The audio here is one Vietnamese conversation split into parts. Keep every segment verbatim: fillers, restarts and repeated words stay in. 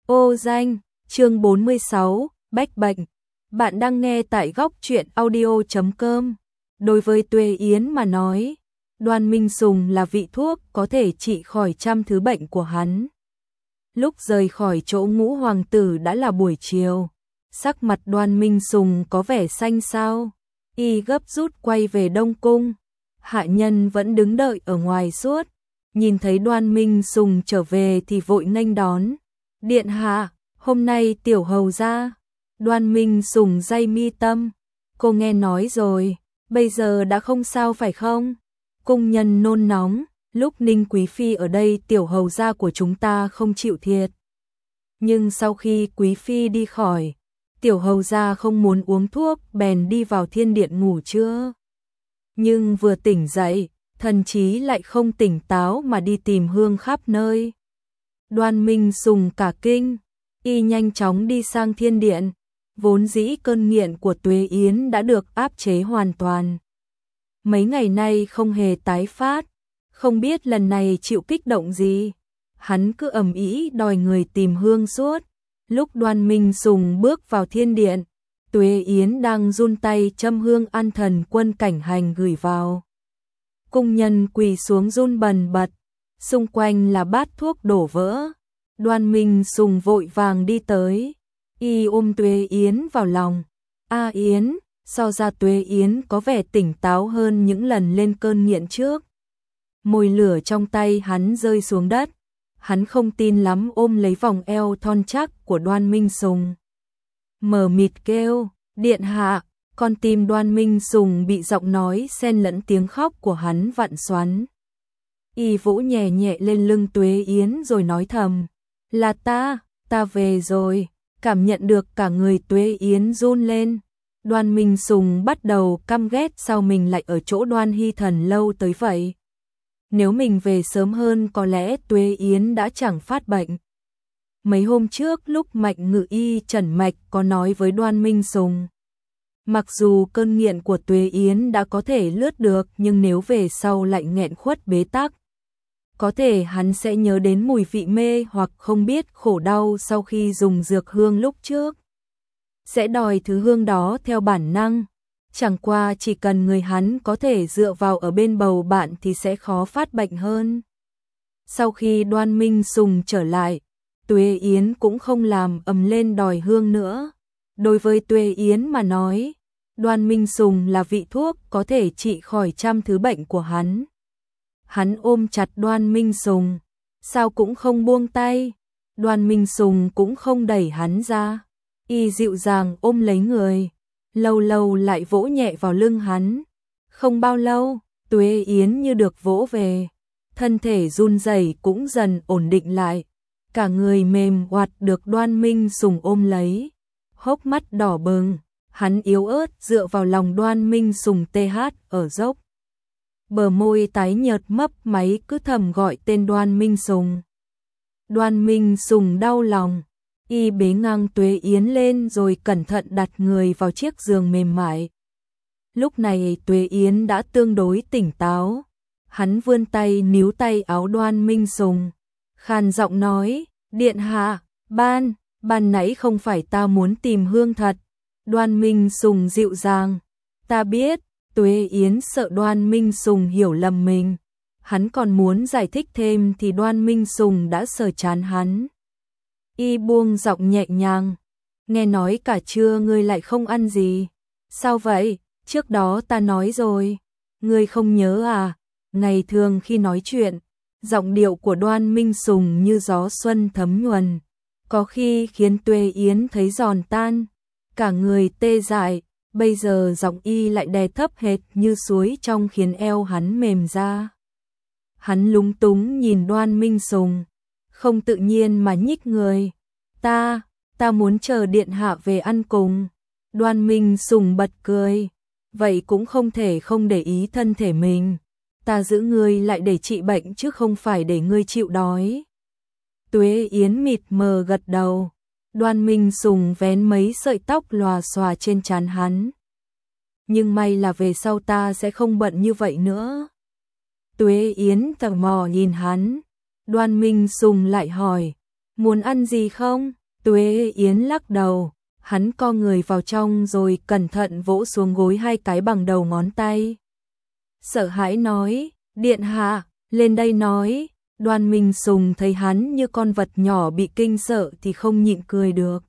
Ô danh, chương bốn mươi sáu, Bách bệnh. Bạn đang nghe tại góc truyện audio chấm com. Đối với Tuế Yến mà nói, Đoan Minh Sùng là vị thuốc có thể trị khỏi trăm thứ bệnh của hắn. Lúc rời khỏi chỗ Ngũ hoàng tử đã là buổi chiều. Sắc mặt Đoan Minh Sùng có vẻ xanh xao, y gấp rút quay về Đông Cung. Hạ nhân vẫn đứng đợi ở ngoài suốt, nhìn thấy Đoan Minh Sùng trở về thì vội nghênh đón. Điện hạ, hôm nay tiểu hầu ra. Đoan Minh Sùng day mi tâm. Cô nghe nói rồi, bây giờ đã không sao phải không? Cung nhân nôn nóng, lúc Ninh Quý Phi ở đây tiểu hầu gia của chúng ta không chịu thiệt. Nhưng sau khi Quý Phi đi khỏi, tiểu hầu gia không muốn uống thuốc bèn đi vào thiên điện ngủ trưa. Nhưng vừa tỉnh dậy, thần trí lại không tỉnh táo mà đi tìm hương khắp nơi. Đoan Minh Sùng cả kinh, y nhanh chóng đi sang thiên điện. Vốn dĩ cơn nghiện của Tuế Yến đã được áp chế hoàn toàn. Mấy ngày nay không hề tái phát, không biết lần này chịu kích động gì. Hắn cứ ầm ĩ đòi người tìm hương suốt. Lúc Đoan Minh Sùng bước vào thiên điện, Tuế Yến đang run tay châm hương an thần quân cảnh hành gửi vào. Cung nhân quỳ xuống run bần bật, xung quanh là bát thuốc đổ vỡ. Đoan Minh Sùng vội vàng đi tới, y ôm Tuế Yến vào lòng. A Yến, so ra Tuế Yến có vẻ tỉnh táo hơn những lần lên cơn nghiện trước. Mồi lửa trong tay hắn rơi xuống đất, hắn không tin lắm ôm lấy vòng eo thon chắc của Đoan Minh Sùng. Mờ mịt kêu, điện hạ, con tim Đoan Minh Sùng bị giọng nói xen lẫn tiếng khóc của hắn vặn xoắn. Y vỗ nhẹ nhẹ lên lưng Tuế Yến rồi nói thầm, là ta, ta về rồi. Cảm nhận được cả người Tuế Yến run lên, Đoan Minh Sùng bắt đầu căm ghét sao mình lại ở chỗ Đoan Hy Thần lâu tới vậy. Nếu mình về sớm hơn có lẽ Tuế Yến đã chẳng phát bệnh. Mấy hôm trước lúc Mạch Ngự Y Trần Mạch có nói với Đoan Minh Sùng, mặc dù cơn nghiện của Tuế Yến đã có thể lướt được nhưng nếu về sau lại nghẹn khuất bế tắc, có thể hắn sẽ nhớ đến mùi vị mê hoặc không biết khổ đau sau khi dùng dược hương lúc trước. Sẽ đòi thứ hương đó theo bản năng. Chẳng qua chỉ cần người hắn có thể dựa vào ở bên bầu bạn thì sẽ khó phát bệnh hơn. Sau khi Đoan Minh Sùng trở lại, Tuế Yến cũng không làm ầm lên đòi hương nữa. Đối với Tuế Yến mà nói, Đoan Minh Sùng là vị thuốc có thể trị khỏi trăm thứ bệnh của hắn. Hắn ôm chặt Đoan Minh Sùng, sao cũng không buông tay. Đoan Minh Sùng cũng không đẩy hắn ra, y dịu dàng ôm lấy người, lâu lâu lại vỗ nhẹ vào lưng hắn. Không bao lâu, Tuế Yến như được vỗ về, thân thể run rẩy cũng dần ổn định lại, cả người mềm oặt được Đoan Minh Sùng ôm lấy, hốc mắt đỏ bừng, hắn yếu ớt dựa vào lòng Đoan Minh Sùng tê hát ở dốc. Bờ môi tái nhợt mấp máy cứ thầm gọi tên Đoan Minh Sùng. Đoan Minh Sùng đau lòng, y bế ngang Tuế Yến lên rồi cẩn thận đặt người vào chiếc giường mềm mại. Lúc này Tuế Yến đã tương đối tỉnh táo, hắn vươn tay níu tay áo Đoan Minh Sùng, khàn giọng nói, điện hạ, ban, ban nãy không phải ta muốn tìm hương thật. Đoan Minh Sùng dịu dàng, ta biết. Tuế Yến sợ Đoan Minh Sùng hiểu lầm mình, hắn còn muốn giải thích thêm thì Đoan Minh Sùng đã sờ trán hắn. Y buông giọng nhẹ nhàng, nghe nói cả trưa ngươi lại không ăn gì. Sao vậy? Trước đó ta nói rồi, ngươi không nhớ à? Ngày thường khi nói chuyện, giọng điệu của Đoan Minh Sùng như gió xuân thấm nhuần, có khi khiến Tuế Yến thấy giòn tan, cả người tê dại. Bây giờ giọng y lại đè thấp hệt như suối trong khiến eo hắn mềm ra. Hắn lúng túng nhìn Đoan Minh Sùng, không tự nhiên mà nhích người. Ta, ta muốn chờ điện hạ về ăn cùng. Đoan Minh Sùng bật cười, vậy cũng không thể không để ý thân thể mình. Ta giữ ngươi lại để trị bệnh chứ không phải để ngươi chịu đói. Tuế Yến mịt mờ gật đầu. Đoan Minh Sùng vén mấy sợi tóc lòa xòa trên trán hắn. Nhưng may là về sau ta sẽ không bận như vậy nữa. Tuế Yến tò mò nhìn hắn. Đoan Minh Sùng lại hỏi, Muốn ăn gì không? Tuế Yến lắc đầu, hắn co người vào trong rồi cẩn thận vỗ xuống gối hai cái bằng đầu ngón tay. Sợ hãi nói, điện hạ, lên đây nói. Đoan Minh Sùng thấy hắn như con vật nhỏ bị kinh sợ thì không nhịn cười được.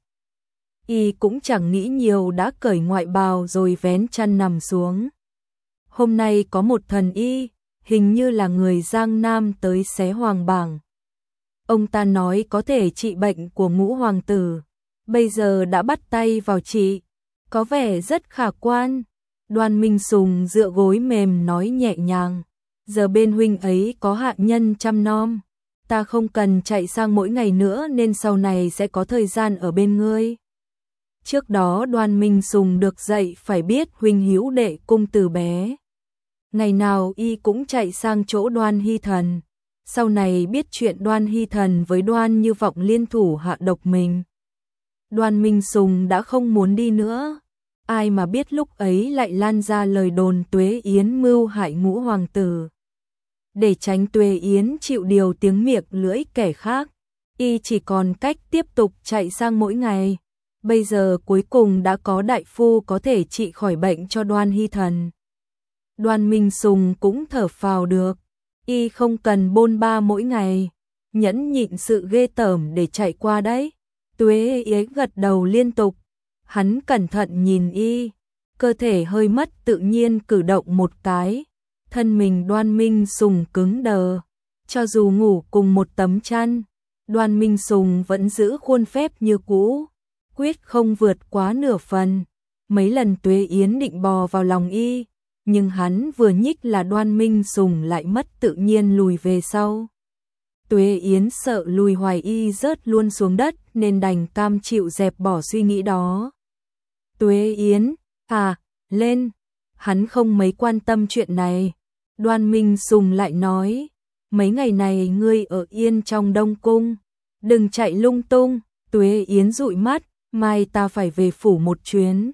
Y cũng chẳng nghĩ nhiều đã cởi ngoại bào rồi vén chăn nằm xuống. Hôm nay có một thần y, hình như là người Giang Nam tới xé hoàng bảng. Ông ta nói có thể trị bệnh của ngũ hoàng tử, bây giờ đã bắt tay vào trị, có vẻ rất khả quan. Đoan Minh Sùng dựa gối mềm nói nhẹ nhàng, giờ bên huynh ấy có hạ nhân chăm nom, ta không cần chạy sang mỗi ngày nữa nên sau này sẽ có thời gian ở bên ngươi. Trước đó Đoan Minh Sùng được dạy phải biết huynh hữu đệ cung từ bé. Ngày nào y cũng chạy sang chỗ Đoan Hy Thần, sau này biết chuyện Đoan Hy Thần với Đoan Như Vọng liên thủ hạ độc mình. Đoan Minh Sùng đã không muốn đi nữa, ai mà biết lúc ấy lại lan ra lời đồn Tuế Yến mưu hại ngũ hoàng tử. Để tránh Tuế Yến chịu điều tiếng miệng lưỡi kẻ khác, y chỉ còn cách tiếp tục chạy sang mỗi ngày. Bây giờ cuối cùng đã có đại phu có thể trị khỏi bệnh cho Đoan Hy Thần. Đoan Minh Sùng cũng thở phào được, y không cần bôn ba mỗi ngày, nhẫn nhịn sự ghê tởm để chạy qua đấy. Tuế Yến gật đầu liên tục, hắn cẩn thận nhìn y, cơ thể hơi mất tự nhiên cử động một cái, thân mình Đoan Minh Sùng cứng đờ, cho dù ngủ cùng một tấm chăn, Đoan Minh Sùng vẫn giữ khuôn phép như cũ, quyết không vượt quá nửa phần. Mấy lần Tuế Yến định bò vào lòng y, nhưng hắn vừa nhích là Đoan Minh Sùng lại mất tự nhiên lùi về sau. Tuế Yến sợ lùi hoài y rớt luôn xuống đất nên đành cam chịu dẹp bỏ suy nghĩ đó. Tuế Yến, à, lên, hắn không mấy quan tâm chuyện này. Đoan Minh Sùng lại nói, mấy ngày này ngươi ở yên trong Đông Cung, đừng chạy lung tung. Tuế Yến dụi mắt, mai ta phải về phủ một chuyến.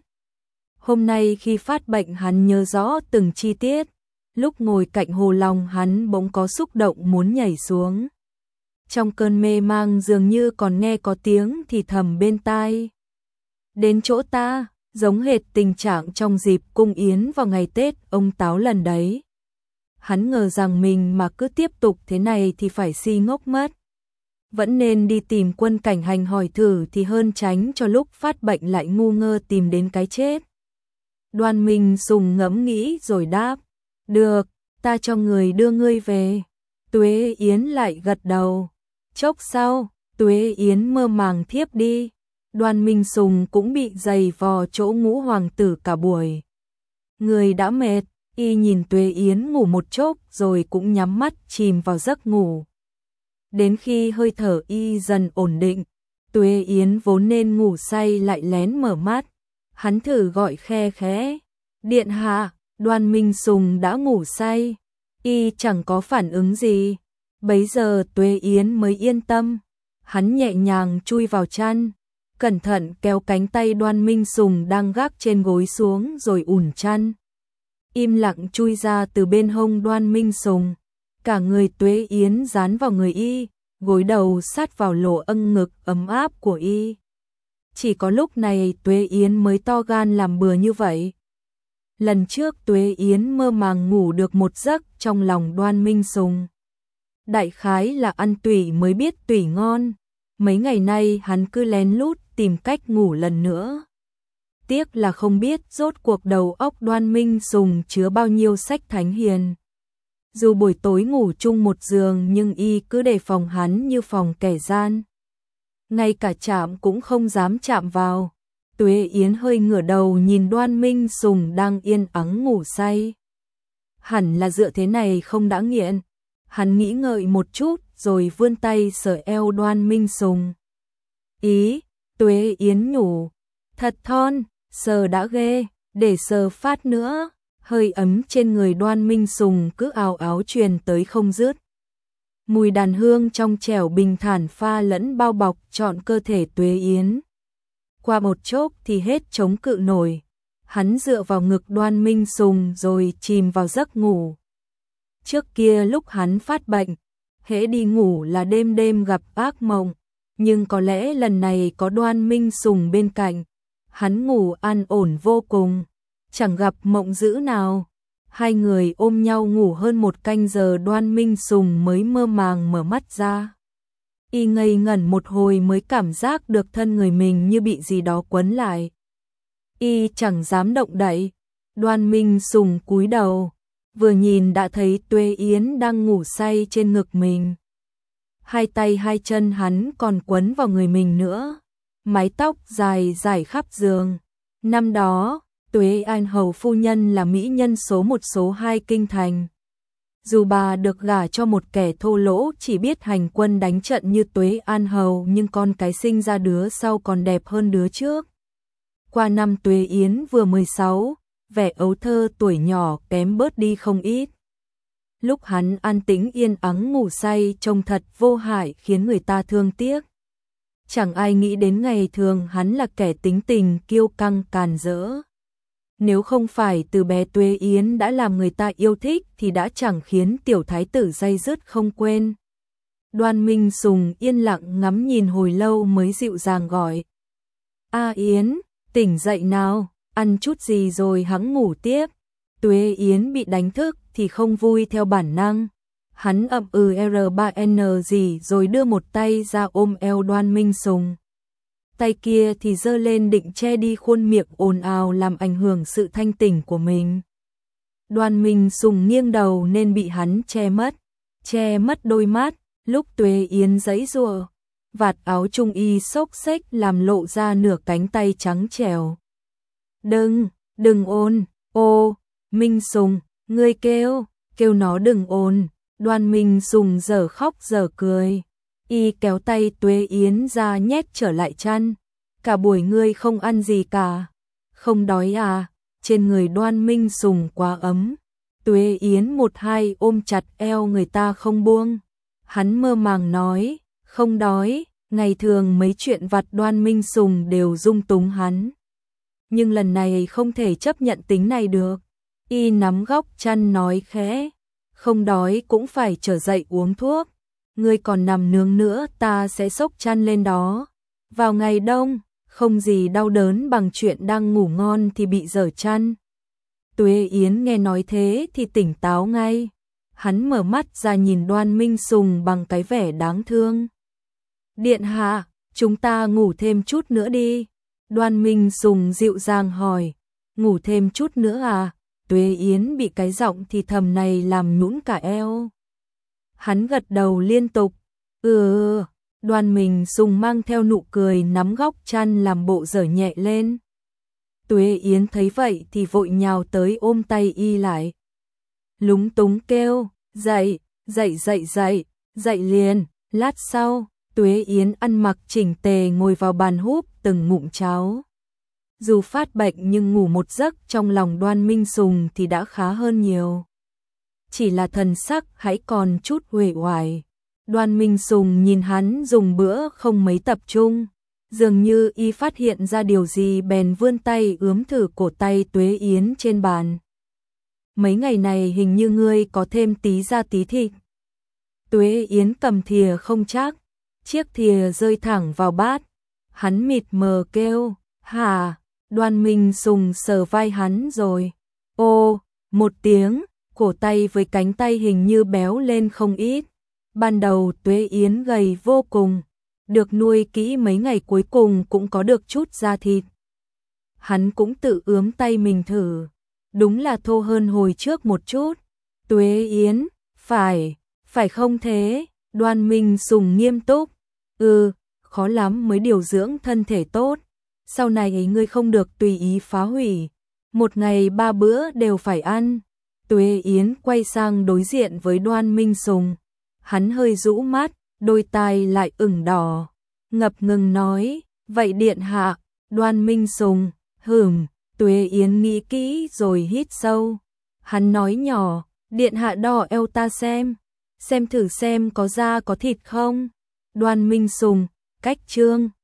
Hôm nay khi phát bệnh hắn nhớ rõ từng chi tiết, lúc ngồi cạnh hồ lòng hắn bỗng có xúc động muốn nhảy xuống. Trong cơn mê mang dường như còn nghe có tiếng thì thầm bên tai. Đến chỗ ta, giống hệt tình trạng trong dịp cung yến vào ngày Tết ông Táo lần đấy. Hắn ngờ rằng mình mà cứ tiếp tục thế này thì phải si ngốc mất. Vẫn nên đi tìm Quân Cảnh Hành hỏi thử thì hơn tránh cho lúc phát bệnh lại ngu ngơ tìm đến cái chết. Đoan Minh Sùng ngẫm nghĩ rồi đáp, được, ta cho người đưa ngươi về. Tuế Yến lại gật đầu. Chốc sau, Tuế Yến mơ màng thiếp đi. Đoan Minh Sùng cũng bị giày vò chỗ ngũ hoàng tử cả buổi. Người đã mệt, y nhìn Tuế Yến ngủ một chốc rồi cũng nhắm mắt chìm vào giấc ngủ. Đến khi hơi thở y dần ổn định, Tuế Yến vốn nên ngủ say lại lén mở mắt. Hắn thử gọi khe khẽ, điện hạ. Đoan Minh Sùng đã ngủ say, y chẳng có phản ứng gì. Bấy giờ Tuế Yến mới yên tâm, hắn nhẹ nhàng chui vào chăn, cẩn thận kéo cánh tay Đoan Minh Sùng đang gác trên gối xuống rồi ủn chăn. Im lặng chui ra từ bên hông Đoan Minh Sùng, cả người Tuế Yến dán vào người y, gối đầu sát vào lỗ âng ngực ấm áp của y. Chỉ có lúc này Tuế Yến mới to gan làm bừa như vậy. Lần trước Tuế Yến mơ màng ngủ được một giấc trong lòng Đoan Minh Sùng. Đại khái là ăn tủy mới biết tủy ngon. Mấy ngày nay hắn cứ lén lút tìm cách ngủ lần nữa. Tiếc là không biết rốt cuộc đầu óc Đoan Minh Sùng chứa bao nhiêu sách thánh hiền. Dù buổi tối ngủ chung một giường nhưng y cứ đề phòng hắn như phòng kẻ gian. Ngay cả chạm cũng không dám chạm vào. Tuế Yến hơi ngửa đầu nhìn Đoan Minh Sùng đang yên ắng ngủ say. Hẳn là dựa thế này không đã nghiện. Hắn nghĩ ngợi một chút rồi vươn tay sờ eo Đoan Minh Sùng. Ý, Tuế Yến nhủ, thật thon, sờ đã ghê, để sờ phát nữa. Hơi ấm trên người Đoan Minh Sùng cứ ào áo truyền tới không dứt. Mùi đàn hương trong trẻo bình thản pha lẫn bao bọc trọn cơ thể Tuế Yến. Qua một chốc thì hết chống cự nổi. Hắn dựa vào ngực Đoan Minh Sùng rồi chìm vào giấc ngủ. Trước kia lúc hắn phát bệnh, hễ đi ngủ là đêm đêm gặp ác mộng. nhưng có lẽ lần này có Đoan Minh Sùng bên cạnh, hắn ngủ an ổn vô cùng, chẳng gặp mộng dữ nào. Hai người ôm nhau ngủ hơn một canh giờ, Đoan Minh Sùng mới mơ màng mở mắt ra. Y ngây ngẩn một hồi mới cảm giác được thân người mình như bị gì đó quấn lại. Y chẳng dám động đậy. Đoan Minh Sùng cúi đầu, vừa nhìn đã thấy Tuế Yến đang ngủ say trên ngực mình. Hai tay hai chân hắn còn quấn vào người mình nữa, mái tóc dài rải khắp giường. Năm đó, Tuế An Hầu phu nhân là mỹ nhân số một số hai kinh thành. Dù bà được gả cho một kẻ thô lỗ chỉ biết hành quân đánh trận như Tuế An Hầu, nhưng con cái sinh ra đứa sau còn đẹp hơn đứa trước. Qua năm Tuế Yến vừa mười sáu, vẻ ấu thơ tuổi nhỏ kém bớt đi không ít. Lúc hắn an tĩnh yên ắng ngủ say trông thật vô hại, khiến người ta thương tiếc. Chẳng ai nghĩ đến ngày thường hắn là kẻ tính tình kiêu căng càn rỡ. Nếu không phải từ bé Tuế Yến đã làm người ta yêu thích thì đã chẳng khiến tiểu thái tử day dứt không quên. Đoan Minh Sùng yên lặng ngắm nhìn hồi lâu mới dịu dàng gọi: "A Yến, tỉnh dậy nào, ăn chút gì rồi hẵng ngủ tiếp." Tuế Yến bị đánh thức thì không vui theo bản năng. Hắn ậm ừ R ba N gì rồi đưa một tay ra ôm eo Đoan Minh Sùng. Tay kia thì giơ lên định che đi khuôn miệng ồn ào làm ảnh hưởng sự thanh tỉnh của mình. Đoan Minh Sùng nghiêng đầu nên bị hắn che mất, che mất đôi mắt. Lúc Tuế Yến giãy giụa, vạt áo trung y xốc xếch làm lộ ra nửa cánh tay trắng trẻo. "Đừng, đừng ồn, ô, Minh Sùng, ngươi kêu, kêu nó đừng ồn." Đoan Minh Sùng dở khóc dở cười. Y kéo tay Tuế Yến ra nhét trở lại chăn. "Cả buổi ngươi không ăn gì cả, không đói à?" Trên người Đoan Minh Sùng quá ấm. Tuế Yến một hai ôm chặt eo người ta không buông. Hắn mơ màng nói, "Không đói." Ngày thường mấy chuyện vặt Đoan Minh Sùng đều dung túng hắn, nhưng lần này không thể chấp nhận tính này được. Y nắm góc chăn nói khẽ, "Không đói cũng phải trở dậy uống thuốc. Ngươi còn nằm nướng nữa ta sẽ xốc chăn lên đó. Vào ngày đông, không gì đau đớn bằng chuyện đang ngủ ngon thì bị dở chăn." Tuế Yến nghe nói thế thì tỉnh táo ngay. Hắn mở mắt ra nhìn Đoan Minh Sùng bằng cái vẻ đáng thương. "Điện hạ, chúng ta ngủ thêm chút nữa đi." Đoan Minh Sùng dịu dàng hỏi, "Ngủ thêm chút nữa à?" Tuế Yến bị cái giọng thì thầm này làm nhũn cả eo. Hắn gật đầu liên tục, "Ừ." Đoan Minh Sùng mang theo nụ cười nắm góc chăn làm bộ dở nhẹ lên. Tuế Yến thấy vậy thì vội nhào tới ôm tay y lại. Lúng túng kêu, "Dậy, dậy dậy dậy, dậy liền." Lát sau, Tuế Yến ăn mặc chỉnh tề ngồi vào bàn húp từng ngụm cháo. Dù phát bệnh nhưng ngủ một giấc trong lòng Đoan Minh Sùng thì đã khá hơn nhiều. Chỉ là thần sắc hãy còn chút uể oải. Đoan Minh Sùng nhìn hắn dùng bữa không mấy tập trung, dường như y phát hiện ra điều gì bèn vươn tay ướm thử cổ tay Tuế Yến trên bàn. "Mấy ngày này hình như ngươi có thêm tí da tí thịt." Tuế Yến cầm thìa không chắc, chiếc thìa rơi thẳng vào bát. Hắn mịt mờ kêu, "Hả?" Đoan Minh Sùng sờ vai hắn rồi. Ô, một tiếng, cổ tay với cánh tay hình như béo lên không ít. Ban đầu Tuế Yến gầy vô cùng, được nuôi kỹ mấy ngày cuối cùng cũng có được chút da thịt. Hắn cũng tự ướm tay mình thử, đúng là thô hơn hồi trước một chút. Tuế Yến, phải, phải không thế? Đoan Minh Sùng nghiêm túc. Ừ, khó lắm mới điều dưỡng thân thể tốt. Sau này ngươi không được tùy ý phá hủy. Một ngày ba bữa đều phải ăn. Tuế Yến quay sang đối diện với Đoan Minh Sùng. Hắn hơi rũ mắt, đôi tai lại ửng đỏ. Ngập ngừng nói, "Vậy điện hạ." Đoan Minh Sùng, hửm. Tuế Yến nghĩ kỹ rồi hít sâu. Hắn nói nhỏ, "Điện hạ đo eo ta xem. Xem thử xem có da có thịt không." Đoan Minh Sùng, cách chương.